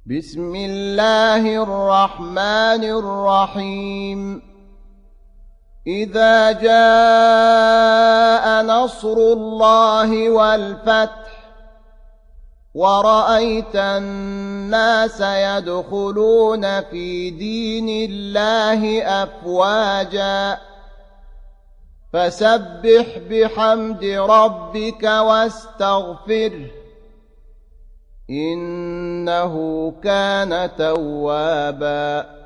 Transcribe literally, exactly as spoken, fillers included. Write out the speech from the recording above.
بسم الله الرحمن الرحيم إذا جاء نصر الله والفتح ورأيت الناس يدخلون في دين الله أفواجا فسبح بحمد ربك واستغفره إنه كان توابا